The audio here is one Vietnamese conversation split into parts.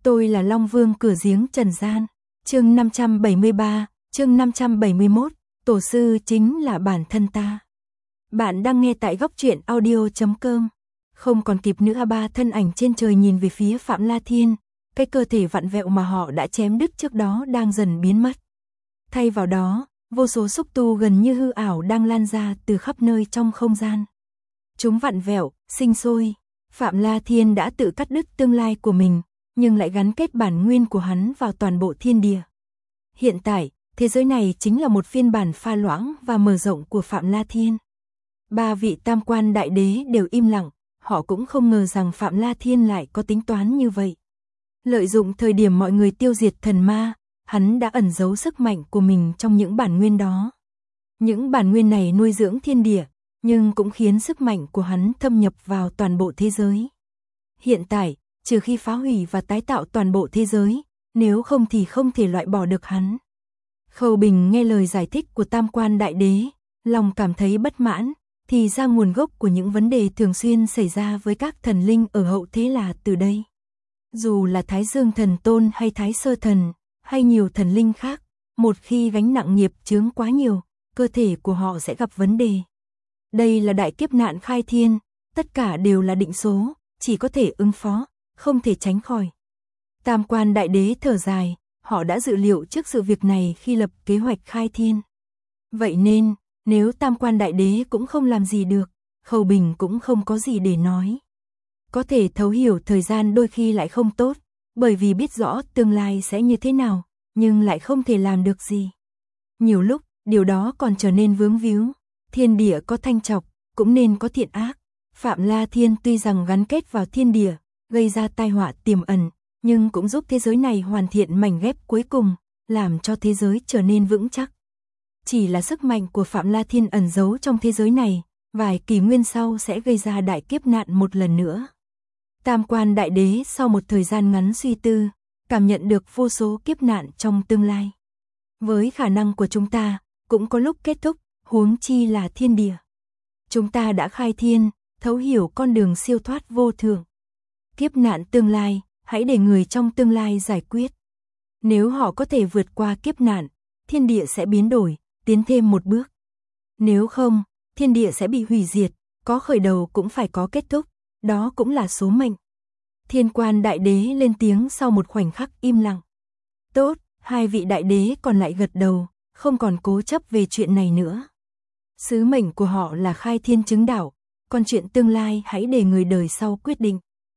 Tôi là Long Vương cửa giếng trần gian. Chương 573, chương 571, tổ sư chính là bản thân ta. Bạn đang nghe tại góc truyện audio.com. Không còn kịp nữa, ba thân ảnh trên trời nhìn về phía Phạm La Thiên, cái cơ thể vặn vẹo mà họ đã chém đứt trước đó đang dần biến mất. Thay vào đó, vô số xúc tu gần như hư ảo đang lan ra từ khắp nơi trong không gian. Chúng vặn vẹo, sinh sôi. Phạm La Thiên đã tự cắt đứt tương lai của mình, nhưng lại gắn kết bản nguyên của hắn vào toàn bộ thiên địa. Hiện tại, thế giới này chính là một phiên bản pha loãng và mở rộng của Phạm La Thiên. Ba vị tam quan đại đế đều im lặng, họ cũng không ngờ rằng Phạm La Thiên lại có tính toán như vậy. Lợi dụng thời điểm mọi người tiêu diệt thần ma, hắn đã ẩn giấu sức mạnh của mình trong những bản nguyên đó. Những bản nguyên này nuôi dưỡng thiên địa, nhưng cũng khiến sức mạnh của hắn thâm nhập vào toàn bộ thế giới. Hiện tại, trừ khi phá hủy và tái tạo toàn bộ thế giới, nếu không thì không thể loại bỏ được hắn. Khâu Bình nghe lời giải thích của tam quan đại đế, lòng cảm thấy bất mãn, thì ra nguồn gốc của những vấn đề thường xuyên xảy ra với các thần linh ở hậu thế là từ đây. Dù là Thái Dương Thần Tôn hay Thái Sơ Thần, hay nhiều thần linh khác, một khi gánh nặng nghiệp chướng quá nhiều, cơ thể của họ sẽ gặp vấn đề. Đây là đại kiếp nạn khai thiên, tất cả đều là định số, chỉ có thể ứng phó, không thể tránh khỏi. Tam quan đại đế thở dài, họ đã dự liệu trước sự việc này khi lập kế hoạch khai thiên. Vậy nên, nếu tam quan đại đế cũng không làm gì được, Khâu Bình cũng không có gì để nói. Có thể thấu hiểu thời gian đôi khi lại không tốt, bởi vì biết rõ tương lai sẽ như thế nào, nhưng lại không thể làm được gì. Nhiều lúc, điều đó còn trở nên vướng víu. Thiên địa có thanh trọc, cũng nên có thiện ác. Phạm La Thiên tuy rằng gắn kết vào thiên địa, gây ra tai họa tiềm ẩn, nhưng cũng giúp thế giới này hoàn thiện mảnh ghép cuối cùng, làm cho thế giới trở nên vững chắc. Chỉ là sức mạnh của Phạm La Thiên ẩn giấu trong thế giới này, vài kỷ nguyên sau sẽ gây ra đại kiếp nạn một lần nữa. Tam quan đại đế sau một thời gian ngắn suy tư, cảm nhận được vô số kiếp nạn trong tương lai. Với khả năng của chúng ta, cũng có lúc kết thúc, huống chi là thiên địa. Chúng ta đã khai thiên, thấu hiểu con đường siêu thoát vô thượng. Kiếp nạn tương lai, hãy để người trong tương lai giải quyết. Nếu họ có thể vượt qua kiếp nạn, thiên địa sẽ biến đổi, tiến thêm một bước. Nếu không, thiên địa sẽ bị hủy diệt, có khởi đầu cũng phải có kết thúc, đó cũng là số mệnh. Thiên quan đại đế lên tiếng sau một khoảnh khắc im lặng. Tốt, hai vị đại đế còn lại gật đầu, không còn cố chấp về chuyện này nữa. Sứ mệnh của họ là khai thiên chứng đạo, còn chuyện tương lai hãy để người đời sau quyết định.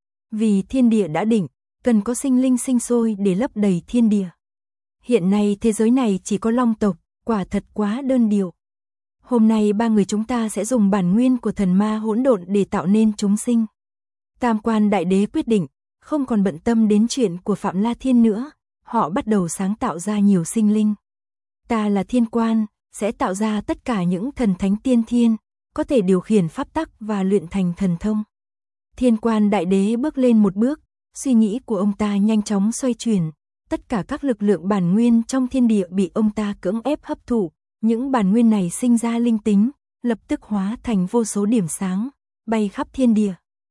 Vì thiên địa đã định, cần có sinh linh sinh sôi để lấp đầy thiên địa. Hiện nay thế giới này chỉ có long tộc, quả thật quá đơn điệu. Hôm nay ba người chúng ta sẽ dùng bản nguyên của thần ma hỗn độn để tạo nên chúng sinh. Tam quan đại đế quyết định, không còn bận tâm đến chuyện của Phạm La Thiên nữa, họ bắt đầu sáng tạo ra nhiều sinh linh. Ta là thiên quan, sẽ tạo ra tất cả những thần thánh tiên thiên, có thể điều khiển pháp tắc và luyện thành thần thông. Thiên quan đại đế bước lên một bước, suy nghĩ của ông ta nhanh chóng xoay chuyển, tất cả các lực lượng bản nguyên trong thiên địa bị ông ta cưỡng ép hấp thụ, những bản nguyên này sinh ra linh tính, lập tức hóa thành vô số điểm sáng, bay khắp thiên địa.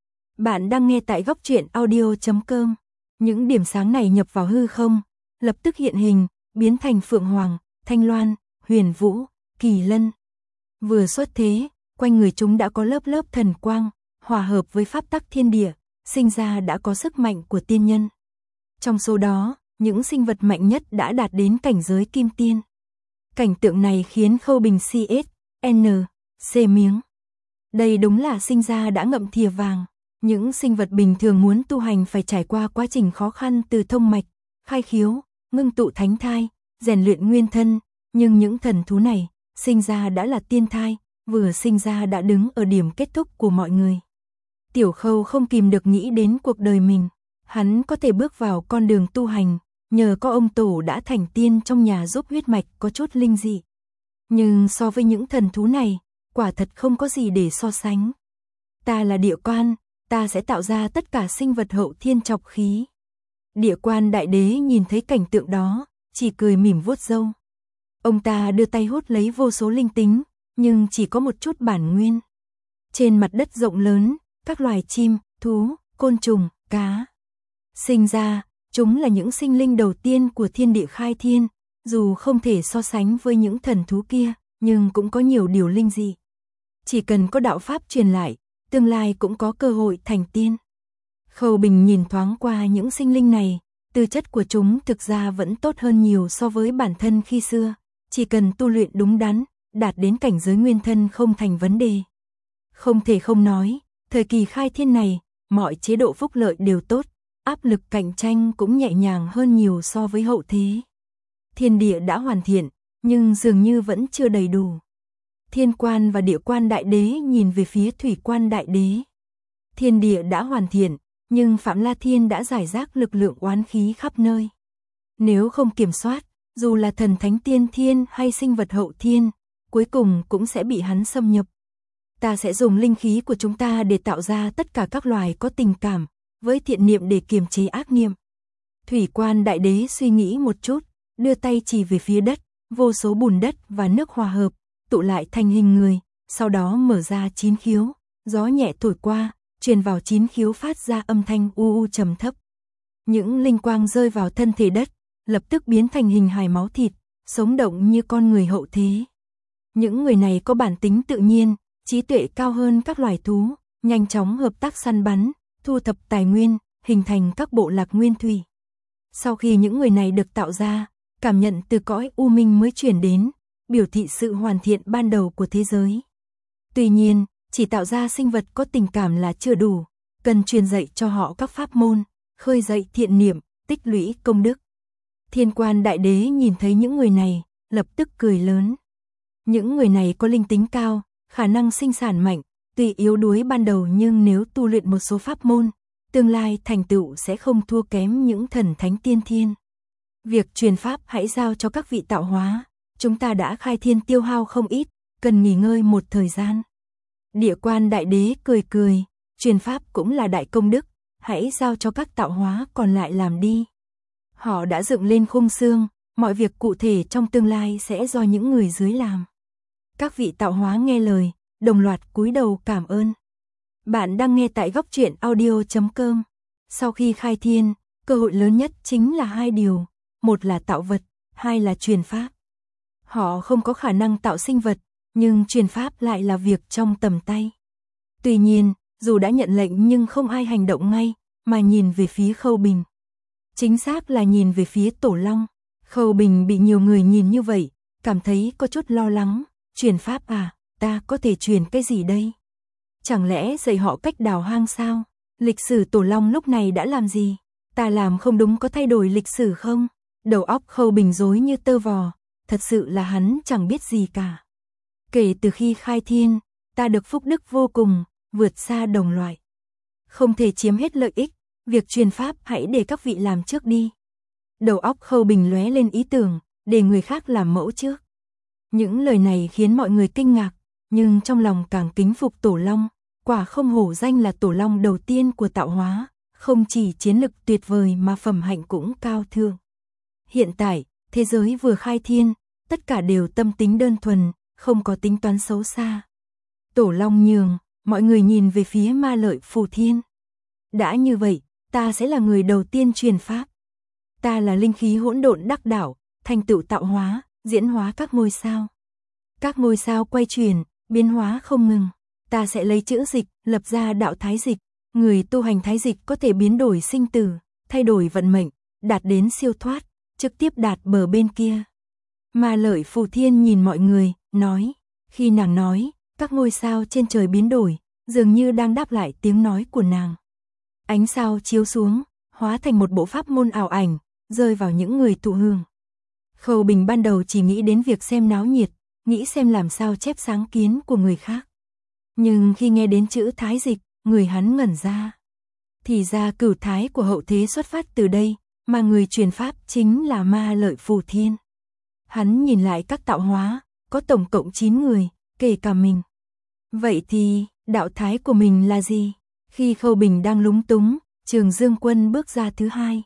Bạn đang nghe tại góc truyện audio.com. Những điểm sáng này nhập vào hư không, lập tức hiện hình, biến thành Phượng Hoàng, Thanh Loan, Huyền Vũ, Kỳ Lân. Vừa xuất thế, quanh người chúng đã có lớp lớp thần quang, hòa hợp với pháp tắc thiên địa, sinh ra đã có sức mạnh của tiên nhân. Trong số đó, những sinh vật mạnh nhất đã đạt đến cảnh giới kim tiên. Cảnh tượng này khiến Khâu Bình C miếng. Đây đúng là sinh ra đã ngậm thìa vàng. Những sinh vật bình thường muốn tu hành phải trải qua quá trình khó khăn từ thông mạch, khai khiếu, ngưng tụ thánh thai, rèn luyện nguyên thân, nhưng những thần thú này, sinh ra đã là tiên thai, vừa sinh ra đã đứng ở điểm kết thúc của mọi người. Tiểu Khâu không kìm được nghĩ đến cuộc đời mình, hắn có thể bước vào con đường tu hành, nhờ có ông tổ đã thành tiên trong nhà giúp huyết mạch có chút linh dị. Nhưng so với những thần thú này, quả thật không có gì để so sánh. Ta là địa quan, ta sẽ tạo ra tất cả sinh vật hậu thiên trọc khí. Địa quan đại đế nhìn thấy cảnh tượng đó, chỉ cười mỉm vuốt râu. Ông ta đưa tay hút lấy vô số linh tính, nhưng chỉ có một chút bản nguyên. Trên mặt đất rộng lớn, các loài chim, thú, côn trùng, cá sinh ra, Chúng là những sinh linh đầu tiên của thiên địa khai thiên, dù không thể so sánh với những thần thú kia, nhưng cũng có nhiều điều linh dị. Chỉ cần có đạo pháp truyền lại, tương lai cũng có cơ hội thành tiên. Khâu Bình nhìn thoáng qua những sinh linh này, tư chất của chúng thực ra vẫn tốt hơn nhiều so với bản thân khi xưa, chỉ cần tu luyện đúng đắn, đạt đến cảnh giới nguyên thân không thành vấn đề. Không thể không nói, thời kỳ khai thiên này, mọi chế độ phúc lợi đều tốt, áp lực cạnh tranh cũng nhẹ nhàng hơn nhiều so với hậu thế. Thiên địa đã hoàn thiện, nhưng dường như vẫn chưa đầy đủ. Thiên quan và địa quan đại đế nhìn về phía thủy quan đại đế. Thiên địa đã hoàn thiện, nhưng Phạm La Thiên đã giải rác lực lượng oán khí khắp nơi. Nếu không kiểm soát, dù là thần thánh tiên thiên hay sinh vật hậu thiên, cuối cùng cũng sẽ bị hắn xâm nhập. Ta sẽ dùng linh khí của chúng ta để tạo ra tất cả các loài có tình cảm, với thiện niệm để kiềm chế ác niệm. Thủy quan đại đế suy nghĩ một chút, đưa tay chỉ về phía đất, vô số bùn đất và nước hòa hợp, tụ lại thành hình người, sau đó mở ra 9 khiếu, gió nhẹ thổi qua, truyền vào 9 khiếu phát ra âm thanh u u trầm thấp. Những linh quang rơi vào thân thể đất, lập tức biến thành hình hài máu thịt, sống động như con người hậu thế. Những người này có bản tính tự nhiên, trí tuệ cao hơn các loài thú, nhanh chóng hợp tác săn bắn, thu thập tài nguyên, hình thành các bộ lạc nguyên thủy. Sau khi những người này được tạo ra, cảm nhận từ cõi u minh mới truyền đến, biểu thị sự hoàn thiện ban đầu của thế giới. Tuy nhiên, chỉ tạo ra sinh vật có tình cảm là chưa đủ, cần truyền dạy cho họ các pháp môn, khơi dậy thiện niệm, tích lũy công đức. Thiên quan đại đế nhìn thấy những người này, lập tức cười lớn. Những người này có linh tính cao, khả năng sinh sản mạnh, tuy yếu đuối ban đầu nhưng nếu tu luyện một số pháp môn, tương lai thành tựu sẽ không thua kém những thần thánh tiên thiên. Việc truyền pháp hãy giao cho các vị tạo hóa, chúng ta đã khai thiên tiêu hao không ít, cần nghỉ ngơi một thời gian. Địa quan đại đế cười cười, truyền pháp cũng là đại công đức, hãy giao cho các tạo hóa còn lại làm đi. Họ đã dựng lên khung xương, mọi việc cụ thể trong tương lai sẽ do những người dưới làm. Các vị tạo hóa nghe lời, đồng loạt cúi đầu cảm ơn. Bạn đang nghe tại Góc Truyện Audio.com. Sau khi khai thiên, cơ hội lớn nhất chính là 2 điều, một là tạo vật, 2 là truyền pháp. Họ không có khả năng tạo sinh vật, nhưng truyền pháp lại là việc trong tầm tay. Tuy nhiên, dù đã nhận lệnh nhưng không ai hành động ngay, mà nhìn về phía Khâu Bình. Chính xác là nhìn về phía Tổ Long. Khâu Bình bị nhiều người nhìn như vậy, cảm thấy có chút lo lắng. Truyền pháp à, ta có thể truyền cái gì đây? Chẳng lẽ dạy họ cách đào hang sao? Lịch sử Tổ Long lúc này đã làm gì? Ta làm không đúng có thay đổi lịch sử không? Đầu óc Khâu Bình rối như tơ vò, thật sự là hắn chẳng biết gì cả. Kể từ khi khai thiên, ta được phúc đức vô cùng, vượt xa đồng loại. Không thể chiếm hết lợi ích, việc truyền pháp hãy để các vị làm trước đi. Đầu óc Khâu Bình lóe lên ý tưởng, để người khác làm mẫu trước. Những lời này khiến mọi người kinh ngạc, nhưng trong lòng càng kính phục Tổ Long, quả không hổ danh là Tổ Long đầu tiên của tạo hóa, không chỉ chiến lực tuyệt vời mà phẩm hạnh cũng cao thượng. Hiện tại, thế giới vừa khai thiên, tất cả đều tâm tính đơn thuần, không có tính toán xấu xa. Tổ Long nhường, mọi người nhìn về phía Ma Lợi Phù Thiên. Đã như vậy, ta sẽ là người đầu tiên truyền pháp. Ta là linh khí hỗn độn đắc đạo, thành tựu tạo hóa, diễn hóa các ngôi sao. Các ngôi sao quay chuyển, biến hóa không ngừng. Ta sẽ lấy chữ dịch, lập ra đạo thái dịch. Người tu hành thái dịch có thể biến đổi sinh tử, thay đổi vận mệnh, đạt đến siêu thoát, trực tiếp đạt bờ bên kia. Ma Lợi Phù Thiên nhìn mọi người, nói. Khi nàng nói, các ngôi sao trên trời biến đổi, dường như đang đáp lại tiếng nói của nàng. Ánh sao chiếu xuống, hóa thành một bộ pháp môn ảo ảnh, rơi vào những người thụ hưởng. Khâu Bình ban đầu chỉ nghĩ đến việc xem náo nhiệt, nghĩ xem làm sao chép sáng kiến của người khác. Nhưng khi nghe đến chữ thái dịch, người hắn ngẩn ra. Thì ra cửu thái của hậu thế xuất phát từ đây, mà người truyền pháp chính là Ma Lợi Phù Thiên. Hắn nhìn lại các tạo hóa, có tổng cộng 9 người, kể cả mình. Vậy thì, đạo thái của mình là gì? Khi Khâu Bình đang lúng túng, Trường Dương Quân bước ra thứ 2.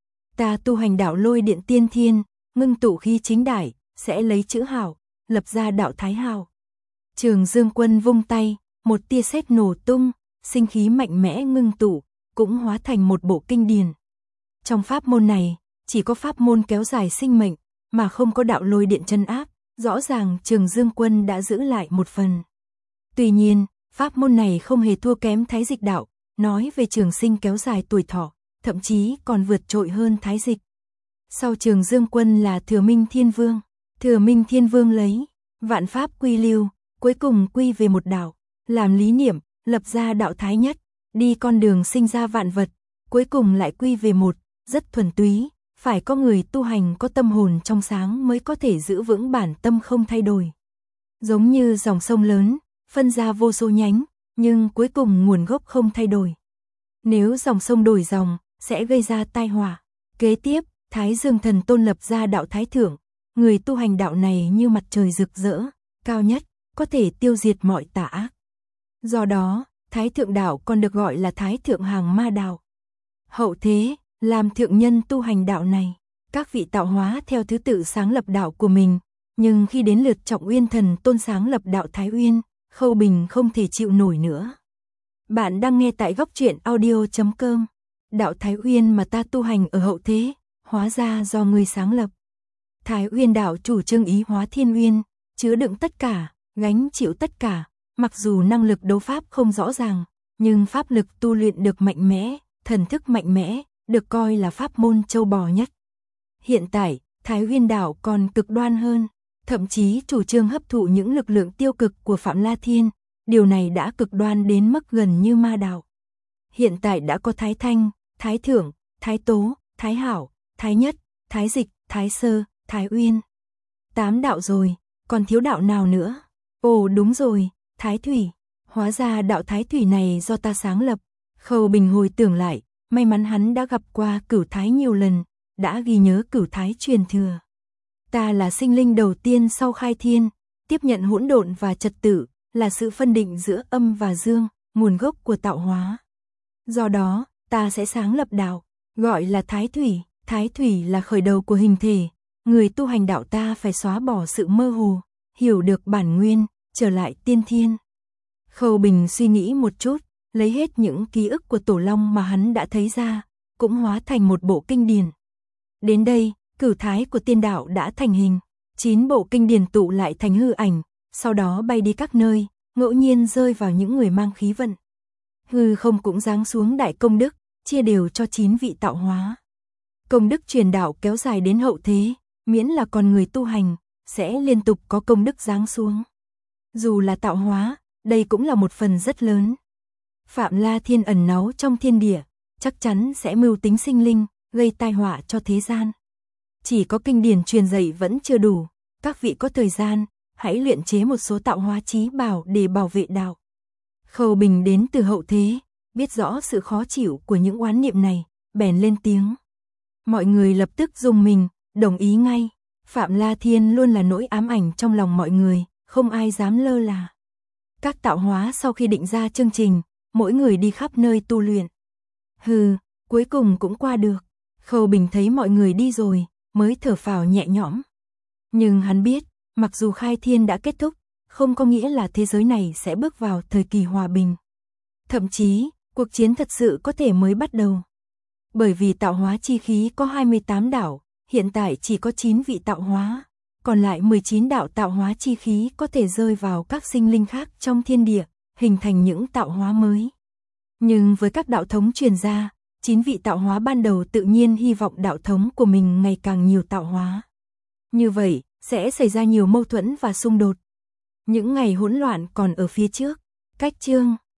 Ta tu hành đạo Lôi Điện Tiên Thiên, ngưng tụ khí chính đại, sẽ lấy chữ hào, lập ra đạo thái hào. Trường Dương Quân vung tay, một tia sét nổ tung, sinh khí mạnh mẽ ngưng tụ, cũng hóa thành một bộ kinh điển. Trong pháp môn này, chỉ có pháp môn kéo dài sinh mệnh, mà không có đạo lôi điện trấn áp, rõ ràng Trường Dương Quân đã giữ lại một phần. Tuy nhiên, pháp môn này không hề thua kém Thái Dịch đạo, nói về trường sinh kéo dài tuổi thọ, thậm chí còn vượt trội hơn Thái Dịch. Sau Trường Dương Quân là Thừa Minh Thiên Vương. Thừa Minh Thiên Vương lấy vạn pháp quy lưu, cuối cùng quy về một đạo, làm lý niệm, lập ra đạo thái nhất, đi con đường sinh ra vạn vật, cuối cùng lại quy về một, rất thuần túy, phải có người tu hành có tâm hồn trong sáng mới có thể giữ vững bản tâm không thay đổi. Giống như dòng sông lớn, phân ra vô số nhánh, nhưng cuối cùng nguồn gốc không thay đổi. Nếu dòng sông đổi dòng, sẽ gây ra tai họa. Kế tiếp, Thái Dương Thần Tôn lập ra đạo Thái Thượng, người tu hành đạo này như mặt trời rực rỡ, cao nhất, có thể tiêu diệt mọi tà ác. Do đó, Thái Thượng đạo còn được gọi là Thái Thượng Hàng Ma đạo. Hậu thế, làm thượng nhân tu hành đạo này, các vị tạo hóa theo thứ tự sáng lập đạo của mình, nhưng khi đến lượt Trọng Uyên Thần Tôn sáng lập đạo Thái Uyên, Khâu Bình không thể chịu nổi nữa. Bạn đang nghe tại góc truyện audio.com. Đạo Thái Uyên mà ta tu hành ở hậu thế, hóa ra do người sáng lập. Thái Uyên đạo chủ trương ý hóa thiên uyên, chứa đựng tất cả, gánh chịu tất cả, mặc dù năng lực đấu pháp không rõ ràng, nhưng pháp lực tu luyện được mạnh mẽ, thần thức mạnh mẽ, được coi là pháp môn châu bò nhất. Hiện tại, Thái Uyên đạo còn cực đoan hơn, thậm chí chủ trương hấp thụ những lực lượng tiêu cực của Phạm La Thiên, điều này đã cực đoan đến mức gần như ma đạo. Hiện tại đã có Thái Thanh, Thái Thượng, Thái Tố, Thái Hảo, Thái Nhất, Thái Dịch, Thái Sơ, Thái Uyên. 8 đạo rồi, còn thiếu đạo nào nữa? Ồ đúng rồi, Thái Thủy. Hóa ra đạo Thái Thủy này do ta sáng lập. Khâu Bình hồi tưởng lại, may mắn hắn đã gặp qua Cửu Thái nhiều lần, đã ghi nhớ Cửu Thái truyền thừa. Ta là sinh linh đầu tiên sau khai thiên, tiếp nhận hỗn độn và trật tự, là sự phân định giữa âm và dương, nguồn gốc của tạo hóa. Do đó, ta sẽ sáng lập đạo, gọi là Thái Thủy. Thái Thủy là khởi đầu của hình thể, người tu hành đạo ta phải xóa bỏ sự mơ hồ, hiểu được bản nguyên, trở lại tiên thiên. Khâu Bình suy nghĩ một chút, lấy hết những ký ức của Tổ Long mà hắn đã thấy ra, cũng hóa thành một bộ kinh điển. Đến đây, Cửu Thái của tiên đạo đã thành hình, 9 bộ kinh điển tụ lại thành hư ảnh, sau đó bay đi các nơi, ngẫu nhiên rơi vào những người mang khí vận. Hư không cũng giáng xuống đại công đức, chia đều cho 9 vị tạo hóa. Công đức truyền đạo kéo dài đến hậu thế, miễn là con người tu hành, sẽ liên tục có công đức giáng xuống. Dù là tạo hóa, đây cũng là một phần rất lớn. Phạm La Thiên ẩn náu trong thiên địa, chắc chắn sẽ mưu tính sinh linh, gây tai họa cho thế gian. Chỉ có kinh điển truyền dạy vẫn chưa đủ, các vị có thời gian, hãy luyện chế một số tạo hóa chí bảo để bảo vệ đạo. Khâu Bình đến từ hậu thế, biết rõ sự khó chịu của những oán niệm này, bèn lên tiếng. Mọi người lập tức rùng mình, đồng ý ngay. Phạm La Thiên luôn là nỗi ám ảnh trong lòng mọi người, không ai dám lơ là. Các tạo hóa sau khi định ra chương trình, mỗi người đi khắp nơi tu luyện. Hừ, cuối cùng cũng qua được. Khâu Bình thấy mọi người đi rồi, mới thở phào nhẹ nhõm. Nhưng hắn biết, mặc dù khai thiên đã kết thúc, không có nghĩa là thế giới này sẽ bước vào thời kỳ hòa bình. Thậm chí, cuộc chiến thật sự có thể mới bắt đầu. Bởi vì tạo hóa chi khí có 28 đạo, hiện tại chỉ có 9 vị tạo hóa, còn lại 19 đạo tạo hóa chi khí có thể rơi vào các sinh linh khác trong thiên địa, hình thành những tạo hóa mới. Nhưng với các đạo thống truyền ra, 9 vị tạo hóa ban đầu tự nhiên hy vọng đạo thống của mình ngày càng nhiều tạo hóa. Như vậy, sẽ xảy ra nhiều mâu thuẫn và xung đột. Những ngày hỗn loạn còn ở phía trước. Cách chương